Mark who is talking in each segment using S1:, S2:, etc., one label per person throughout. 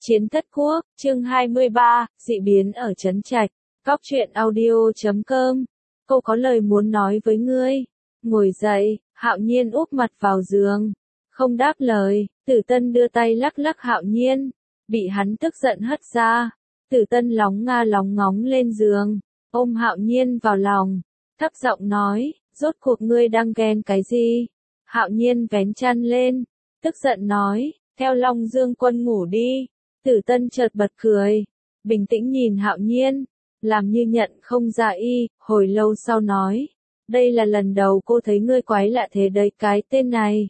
S1: Chiến Thất Quốc, chương 23, dị biến ở Trấn Trạch, Cóc truyện audio.com. Cô có lời muốn nói với ngươi. Ngồi dậy, Hạo Nhiên úp mặt vào giường, không đáp lời. Tử Tân đưa tay lắc lắc Hạo Nhiên, bị hắn tức giận hất ra. Tử Tân lóng ngóng lên giường, ôm Hạo Nhiên vào lòng, thấp giọng nói, rốt cuộc ngươi đang ghen cái gì? Hạo Nhiên vén chăn lên, tức giận nói, theo Long Dương Quân ngủ đi. Tử Tân chợt bật cười, bình tĩnh nhìn Hạo Nhiên, làm như nhận không ra y, hồi lâu sau nói, đây là lần đầu cô thấy ngươi quái lạ thế đấy, cái tên này.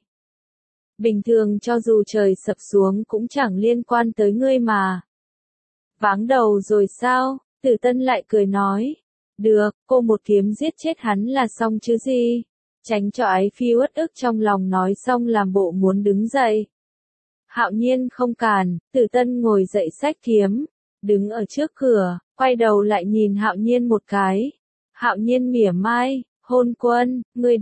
S1: Bình thường cho dù trời sập xuống cũng chẳng liên quan tới ngươi mà. Váng đầu rồi sao? Tử Tân lại cười nói, được, cô một kiếm giết chết hắn là xong chứ gì. Tránh cho ái phi uất ức trong lòng nói xong làm bộ muốn đứng dậy. Hạo Nhiên không cản, Tử Tân ngồi dậy xách kiếm, đứng ở trước cửa, quay đầu lại nhìn Hạo Nhiên một cái. Hạo Nhiên mỉa mai, Hôn Quân, ngươi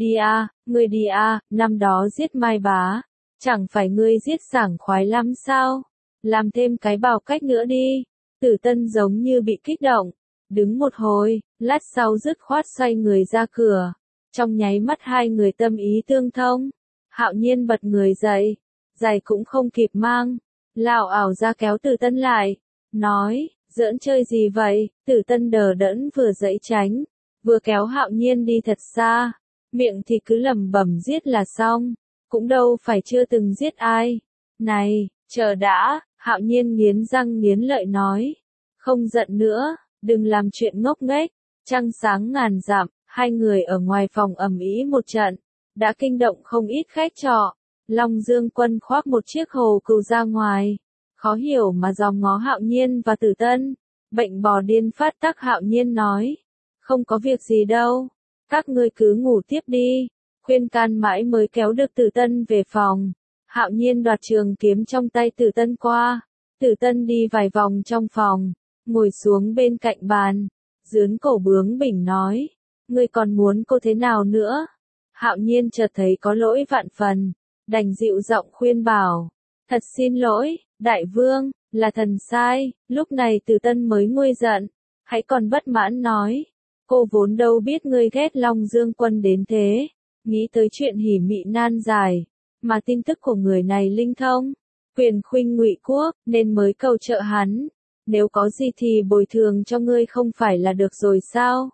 S1: đi à, năm đó giết Mai Bá, chẳng phải ngươi giết sảng khoái lắm sao? Làm thêm cái bào cách nữa đi. Tử Tân giống như bị kích động, đứng một hồi, lát sau dứt khoát xoay người ra cửa. Trong nháy mắt hai người tâm ý tương thông, Hạo Nhiên bật người dậy, giày cũng không kịp mang, lảo ảo ra kéo Tử Tân lại, nói, giỡn chơi gì vậy? Tử Tân đờ đẫn vừa giãy tránh, vừa kéo Hạo Nhiên đi thật xa, miệng thì cứ lẩm bẩm giết là xong, cũng đâu phải chưa từng giết ai. Này, chờ đã, Hạo Nhiên nghiến răng nghiến lợi nói, không giận nữa, đừng làm chuyện ngốc nghếch. Trăng sáng ngàn dặm, hai người ở ngoài phòng ầm ĩ một trận, đã kinh động không ít khách trọ. Long Dương Quân khoác một chiếc hồ cừu ra ngoài, khó hiểu mà dòm ngó Hạo Nhiên và Tử Tân. Bệnh bò điên phát tác. Hạo Nhiên nói, không có việc gì đâu, các ngươi cứ ngủ tiếp đi. Khuyên can mãi mới kéo được Tử Tân về phòng. Hạo Nhiên đoạt trường kiếm trong tay Tử Tân qua. Tử Tân đi vài vòng trong phòng, ngồi xuống bên cạnh bàn, dướn cổ bướng bỉnh nói, ngươi còn muốn cô thế nào nữa? Hạo Nhiên chợt thấy có lỗi vạn phần, đành dịu giọng khuyên bảo, thật xin lỗi, đại vương, là thần sai. Lúc này Tử Tân mới nguôi giận, hãy còn bất mãn nói, cô vốn đâu biết ngươi ghét Long Dương Quân đến thế, nghĩ tới chuyện hỉ mị nan giải, mà tin tức của người này linh thông, quyền khuynh Ngụy Quốc, nên mới cầu trợ hắn, nếu có gì thì bồi thường cho ngươi không phải là được rồi sao?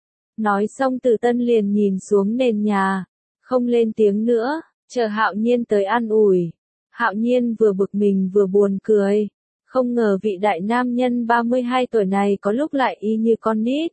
S1: Nói xong Tử Tân liền nhìn xuống nền nhà, không lên tiếng nữa, chờ Hạo Nhiên tới an ủi. Hạo Nhiên vừa bực mình vừa buồn cười, không ngờ vị đại nam nhân 32 tuổi này có lúc lại y như con nít.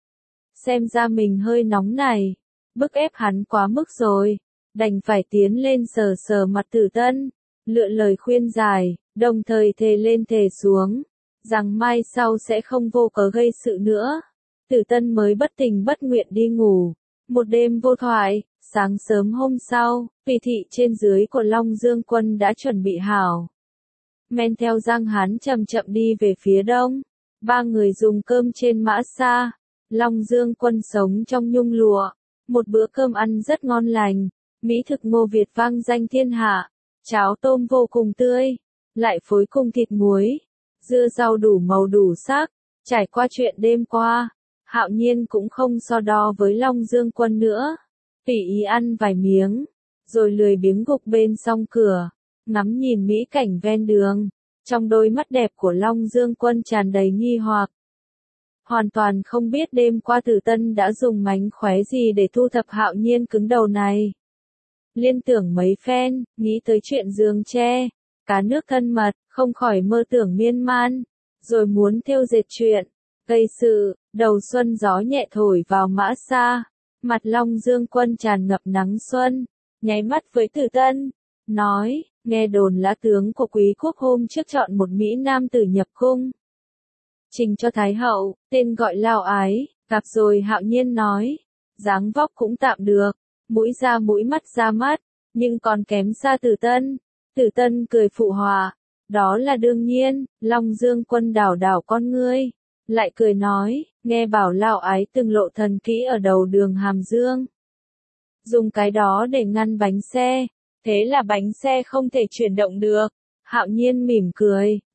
S1: Xem ra mình hơi nóng này, bức ép hắn quá mức rồi, đành phải tiến lên sờ sờ mặt Tử Tân, lựa lời khuyên giải, đồng thời thề lên thề xuống, rằng mai sau sẽ không vô cớ gây sự nữa. Tử Tân mới bất tình bất nguyện đi ngủ. Một đêm vô thoại, sáng sớm hôm sau, tùy thị trên dưới của Long Dương Quân đã chuẩn bị hảo. Men theo Giang Hán chậm chậm đi về phía đông. Ba người dùng cơm trên mã xa. Long Dương Quân sống trong nhung lụa. Một bữa cơm ăn rất ngon lành. Mỹ thực Ngô Việt vang danh thiên hạ. Cháo tôm vô cùng tươi, lại phối cùng thịt muối, dưa rau đủ màu đủ sắc. Trải qua chuyện đêm qua, Hạo Nhiên cũng không so đo với Long Dương Quân nữa, tùy ý ăn vài miếng, rồi lười biếng gục bên song cửa, ngắm nhìn mỹ cảnh ven đường. Trong đôi mắt đẹp của Long Dương Quân tràn đầy nghi hoặc, hoàn toàn không biết đêm qua Tử Tân đã dùng mánh khóe gì để thu thập Hạo Nhiên cứng đầu này. Liên tưởng mấy phen, nghĩ tới chuyện giường tre, cá nước thân mật, không khỏi mơ tưởng miên man, rồi muốn thêu dệt chuyện, gây sự. Đầu xuân gió nhẹ thổi vào mã xa, mặt Long Dương Quân tràn ngập nắng xuân, nháy mắt với Tử Tân, nói, nghe đồn lã tướng của Quý quốc hôm trước chọn một Mỹ nam tử nhập cung, trình cho Thái hậu, tên gọi Lao Ái. Gặp rồi. Hạo Nhiên nói, dáng vóc cũng tạm được, mũi ra mũi mắt ra mắt, nhưng còn kém xa Tử Tân. Tử Tân cười phụ họa, đó là đương nhiên. Long Dương Quân đảo đảo con ngươi, lại cười nói, nghe bảo Lao Ái từng lộ thần kỹ ở đầu đường Hàm Dương, dùng cái đó để ngăn bánh xe, thế là bánh xe không thể chuyển động được. Hạo Nhiên mỉm cười,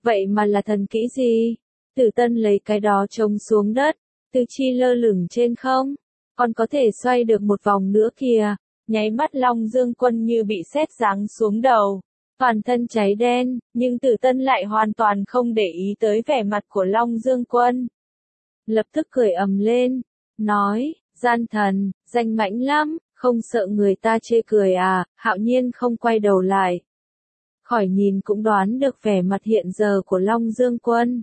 S1: vậy mà là thần kỹ gì? Tử Tân lấy cái đó trông xuống đất, tư chi lơ lửng trên không, còn có thể xoay được một vòng nữa kìa. Nháy mắt Long Dương Quân như bị sét giáng xuống đầu, toàn thân cháy đen, nhưng Tử Tân lại hoàn toàn không để ý tới vẻ mặt của Long Dương Quân. Lập tức cười ầm lên, nói, gian thần, danh mãnh lắm, không sợ người ta chê cười à? Hạo Nhiên không quay đầu lại. Khỏi nhìn cũng đoán được vẻ mặt hiện giờ của Long Dương Quân.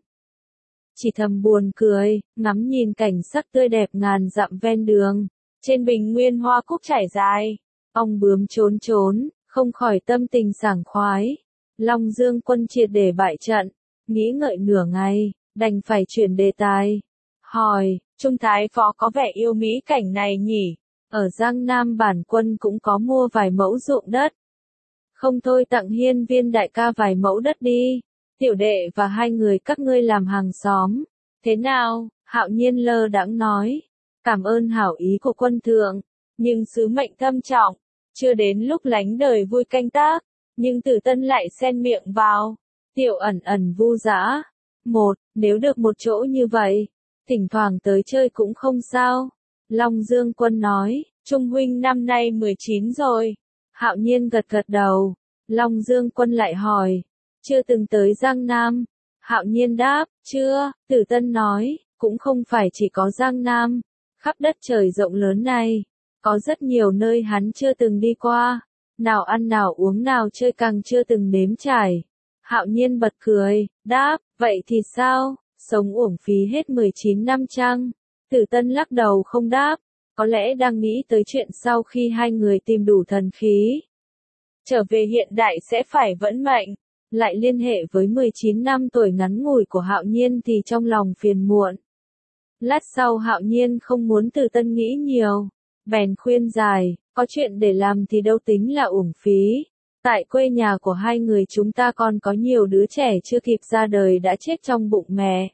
S1: Chỉ thầm buồn cười, ngắm nhìn cảnh sắc tươi đẹp ngàn dặm ven đường. Trên bình nguyên hoa cúc trải dài, ong bướm trốn trốn, không khỏi tâm tình sảng khoái. Long Dương Quân triệt để bại trận, nghĩ ngợi nửa ngày, đành phải chuyển đề tài. Hỏi, Trung Thái Phó có vẻ yêu mỹ cảnh này nhỉ? Ở Giang Nam bản quân cũng có mua vài mẫu ruộng đất. Không thôi tặng Hiên Viên đại ca vài mẫu đất đi. Tiểu đệ và hai người các ngươi làm hàng xóm. Thế nào? Hạo Nhiên lơ đãng nói. Cảm ơn hảo ý của quân thượng, nhưng sứ mệnh thâm trọng, chưa đến lúc lánh đời vui canh tác. Nhưng Tử Tân lại xen miệng vào. Tiểu ẩn ẩn vu dã. Nếu được một chỗ như vậy, thỉnh thoảng tới chơi cũng không sao. Long Dương Quân nói, Trung huynh năm nay 19 rồi. Hạo Nhiên gật gật đầu. Long Dương Quân lại hỏi, chưa từng tới Giang Nam? Hạo Nhiên đáp, chưa. Tử Tân nói, cũng không phải chỉ có Giang Nam. Khắp đất trời rộng lớn này, có rất nhiều nơi hắn chưa từng đi qua. Nào ăn nào uống nào chơi càng chưa từng nếm trải. Hạo Nhiên bật cười, đáp, vậy thì sao? Sống uổng phí hết 19 năm chăng? Tử Tân lắc đầu không đáp, có lẽ đang nghĩ tới chuyện sau khi hai người tìm đủ thần khí. Trở về hiện đại sẽ phải vẫn mệnh, lại liên hệ với 19 năm tuổi ngắn ngủi của Hạo Nhiên thì trong lòng phiền muộn. Lát sau Hạo Nhiên không muốn Tử Tân nghĩ nhiều, bèn khuyên giải, có chuyện để làm thì đâu tính là uổng phí. Tại quê nhà của hai người chúng ta còn có nhiều đứa trẻ chưa kịp ra đời đã chết trong bụng mẹ.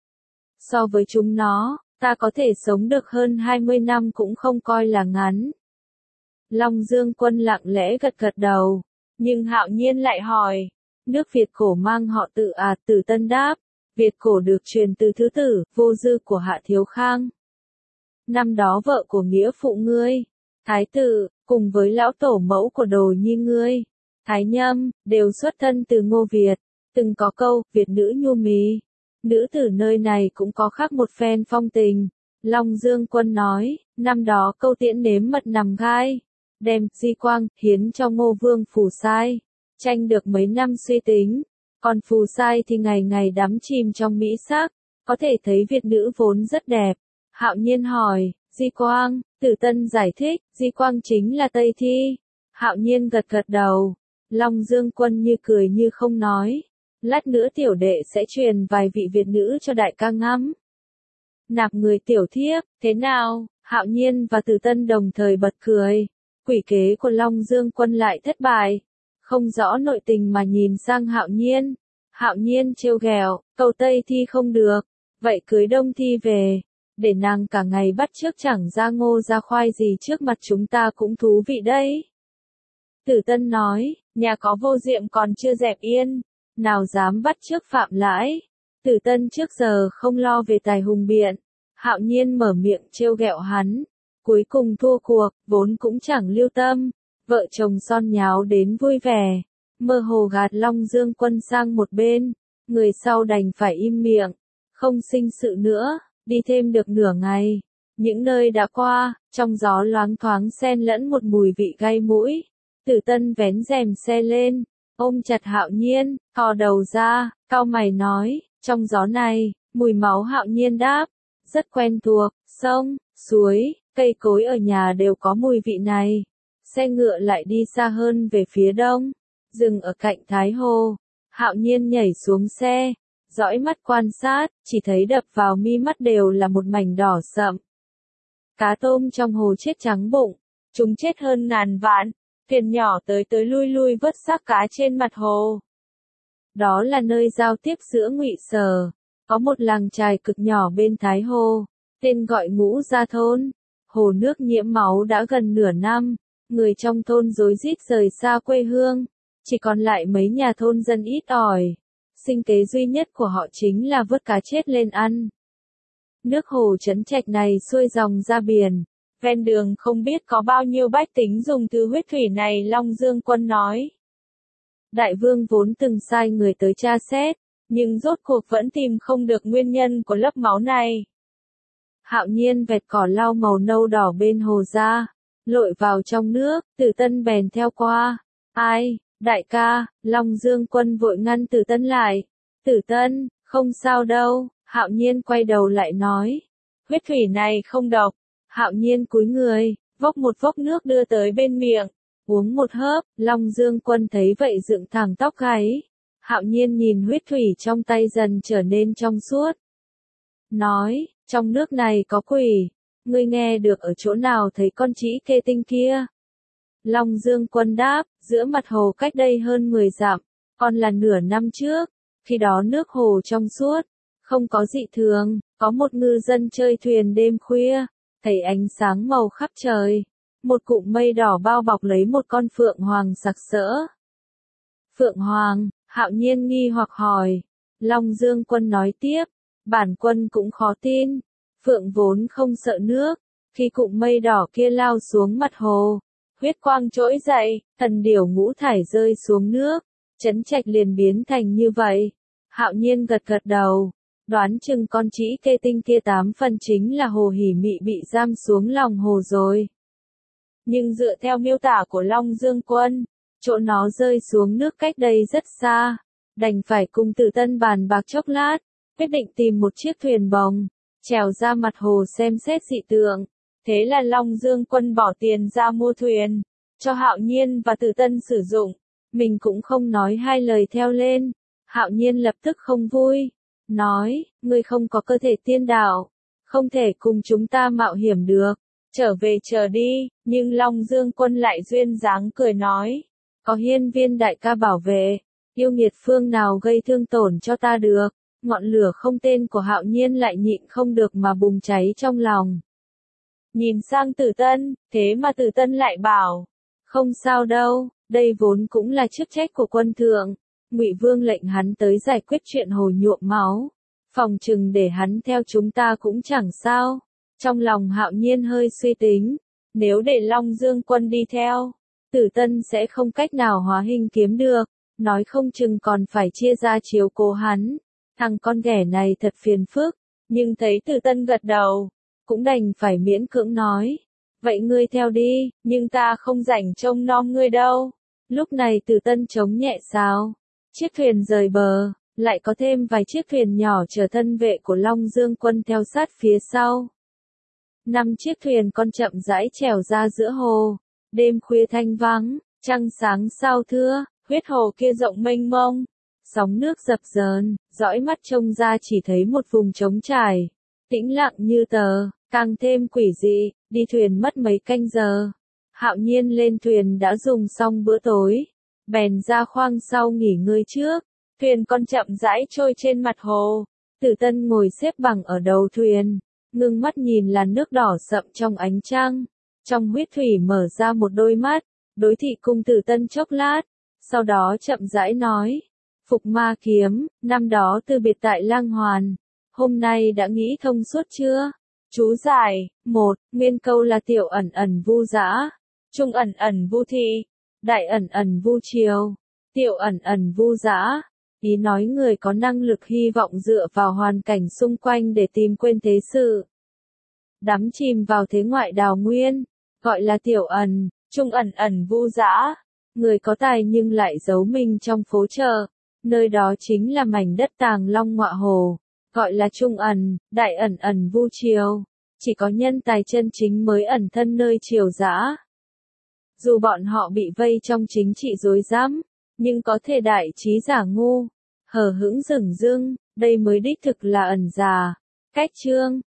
S1: So với chúng nó, ta có thể sống được hơn 20 năm cũng không coi là ngắn. Long Dương Quân lặng lẽ gật gật đầu, nhưng Hạo Nhiên lại hỏi, nước Việt cổ mang họ Tự à? Tử Tân đáp, Việt cổ được truyền từ thứ tử, Vô Dư của Hạ Thiếu Khang. Năm đó vợ của nghĩa phụ ngươi, Thái Tử, cùng với lão tổ mẫu của Đồ Nhi ngươi, Thái Nhâm, đều xuất thân từ Ngô Việt. Từng có câu, Việt nữ nhu mì. Nữ tử nơi này cũng có khác một phen phong tình. Long Dương Quân nói, năm đó Câu Tiễn nếm mật nằm gai, đem Di Quang hiến cho Ngô Vương Phù Sai, tranh được mấy năm suy tính, còn Phù Sai thì ngày ngày đắm chìm trong mỹ sắc, có thể thấy Việt nữ vốn rất đẹp. Hạo Nhiên hỏi, Di Quang? Tử Tân giải thích, Di Quang chính là Tây Thi. Hạo Nhiên gật gật đầu. Long Dương Quân như cười như không nói, lát nữa tiểu đệ sẽ truyền vài vị Việt nữ cho đại ca ngắm. Nạp người tiểu thiếp, thế nào? Hạo Nhiên và Tử Tân đồng thời bật cười. Quỷ kế của Long Dương Quân lại thất bại. Không rõ nội tình mà nhìn sang Hạo Nhiên. Hạo Nhiên trêu ghẹo, cầu Tây Thi không được, vậy cưới Đông Thi về, để nàng cả ngày bắt chước chẳng ra ngô ra khoai gì trước mặt chúng ta cũng thú vị đấy. Tử Tân nói, nhà có Vô Diệm còn chưa dẹp yên, nào dám bắt chước Phạm Lãi. Tử Tân trước giờ không lo về tài hùng biện. Hạo Nhiên mở miệng trêu ghẹo hắn, cuối cùng thua cuộc, vốn cũng chẳng lưu tâm. Vợ chồng son nháo đến vui vẻ, mơ hồ gạt Long Dương Quân sang một bên, người sau đành phải im miệng, không sinh sự nữa. Đi thêm được nửa ngày, những nơi đã qua, trong gió loáng thoáng xen lẫn một mùi vị gai mũi. Tử Tân vén rèm xe lên, ôm chặt Hạo Nhiên, thò đầu ra, cau mày nói, trong gió này, mùi máu. Hạo Nhiên đáp, rất quen thuộc, sông, suối, cây cối ở nhà đều có mùi vị này. Xe ngựa lại đi xa hơn về phía đông, dừng ở cạnh Thái Hồ. Hạo Nhiên nhảy xuống xe, dõi mắt quan sát, chỉ thấy đập vào mi mắt đều là một mảnh đỏ sậm. Cá tôm trong hồ chết trắng bụng, chúng chết hơn ngàn vạn, thuyền nhỏ tới tới lui lui vớt xác cá trên mặt hồ. Đó là nơi giao tiếp giữa Ngụy Sở, có một làng chài cực nhỏ bên Thái Hồ, tên gọi Ngũ Gia Thôn. Hồ nước nhiễm máu đã gần nửa năm, người trong thôn rối rít rời xa quê hương, chỉ còn lại mấy nhà thôn dân ít ỏi. sinh kế duy nhất của họ chính là vớt cá chết lên ăn. Nước hồ Trấn Trạch này xuôi dòng ra biển, ven đường không biết có bao nhiêu bách tính dùng thứ huyết thủy này. Long Dương Quân nói. Đại vương vốn từng sai người tới tra xét, nhưng rốt cuộc vẫn tìm không được nguyên nhân của lớp máu này. Hạo Nhiên vẹt cỏ lau màu nâu đỏ bên hồ ra, lội vào trong nước, Tử Tân bèn theo qua. Ai, đại ca, Long Dương Quân vội ngăn Tử Tân lại. Tử Tân, không sao đâu, Hạo Nhiên quay đầu lại nói. Huyết thủy này không độc. Hạo Nhiên cúi người, vốc một vốc nước đưa tới bên miệng, uống một hớp. Long Dương Quân thấy vậy dựng thẳng tóc gáy. Hạo Nhiên nhìn huyết thủy trong tay dần trở nên trong suốt. Nói, trong nước này có quỷ, ngươi nghe được ở chỗ nào thấy con trĩ kê tinh kia? Long Dương Quân đáp, giữa mặt hồ cách đây hơn 10 dặm, còn là nửa năm trước, khi đó nước hồ trong suốt, không có dị thường, có một ngư dân chơi thuyền đêm khuya, thấy ánh sáng màu khắp trời, một cụm mây đỏ bao bọc lấy một con phượng hoàng sặc sỡ. Phượng hoàng, Hạo Nhiên nghi hoặc hỏi. Long Dương Quân nói tiếp, bản quân cũng khó tin, phượng vốn không sợ nước, khi cụm mây đỏ kia lao xuống mặt hồ, huyết quang trỗi dậy, thần điểu ngũ thải rơi xuống nước, Trấn Trạch liền biến thành như vậy. Hạo Nhiên gật gật đầu, đoán chừng con trĩ kê tinh kia 8 phần chính là hồ hỉ mị bị giam xuống lòng hồ rồi. Nhưng dựa theo miêu tả của Long Dương Quân, chỗ nó rơi xuống nước cách đây rất xa, đành phải cùng Tử Tân bàn bạc chốc lát, quyết định tìm một chiếc thuyền bồng, trèo ra mặt hồ xem xét dị tượng. Thế là Long Dương Quân bỏ tiền ra mua thuyền, cho Hạo Nhiên và Tử Tân sử dụng, mình cũng không nói hai lời theo lên. Hạo Nhiên lập tức không vui, nói, ngươi không có cơ thể tiên đạo, không thể cùng chúng ta mạo hiểm được, trở về chờ đi. Nhưng Long Dương Quân lại duyên dáng cười nói, có Hiên Viên đại ca bảo vệ, yêu nghiệt phương nào gây thương tổn cho ta được. Ngọn lửa không tên của Hạo Nhiên lại nhịn không được mà bùng cháy trong lòng. Nhìn sang Tử Tân, thế mà Tử Tân lại bảo, không sao đâu, đây vốn cũng là chức trách của quân thượng. Ngụy Vương lệnh hắn tới giải quyết chuyện hồ nhuộm máu, phòng chừng để hắn theo chúng ta cũng chẳng sao. Trong lòng Hạo Nhiên hơi suy tính, nếu để Long Dương Quân đi theo, Tử Tân sẽ không cách nào hóa hình kiếm được, nói không chừng còn phải chia ra chiếu cố hắn. Thằng con ghẻ này thật phiền phức, nhưng thấy Tử Tân gật đầu, cũng đành phải miễn cưỡng nói. Vậy ngươi theo đi, nhưng ta không rảnh trông nom ngươi đâu. Lúc này Tử Tân chống nhẹ sào, chiếc thuyền rời bờ, lại có thêm vài chiếc thuyền nhỏ chở thân vệ của Long Dương Quân theo sát phía sau. 5 chiếc thuyền con chậm rãi trèo ra giữa hồ, đêm khuya thanh vắng, trăng sáng sao thưa, huyết hồ kia rộng mênh mông, sóng nước dập dờn, dõi mắt trông ra chỉ thấy một vùng trống trải, tĩnh lặng như tờ, càng thêm quỷ dị. Đi thuyền mất mấy canh giờ, Hạo Nhiên lên thuyền đã dùng xong bữa tối, bèn ra khoang sau nghỉ ngơi trước. Thuyền con chậm rãi trôi trên mặt hồ, Tử Tân ngồi xếp bằng ở đầu thuyền, ngưng mắt nhìn làn nước đỏ sậm trong ánh trăng. Trong huyết thủy mở ra một đôi mắt, đối thị cùng Tử Tân chốc lát, sau đó chậm rãi nói, Phục Ma kiếm, năm đó từ biệt tại Lang Hoàn, hôm nay đã nghĩ thông suốt chưa? Chú giải, 1, nguyên câu là tiểu ẩn ẩn vu dã, trung ẩn ẩn vu thị, đại ẩn ẩn vu triều, tiểu ẩn ẩn vu dã. Ý nói người có năng lực hy vọng dựa vào hoàn cảnh xung quanh để tìm quên thế sự. Đắm chìm vào thế ngoại đào nguyên, gọi là tiểu ẩn, trung ẩn ẩn vu dã. Người có tài nhưng lại giấu mình trong phố chợ, nơi đó chính là mảnh đất Tàng Long Ngọa Hồ, gọi là trung ẩn, đại ẩn ẩn vu triều. Chỉ có nhân tài chân chính mới ẩn thân nơi triều dã. Dù bọn họ bị vây trong chính trị rối rắm, nhưng có thể đại trí giả ngu, hờ hững dửng dưng, đây mới đích thực là ẩn già. Cách chương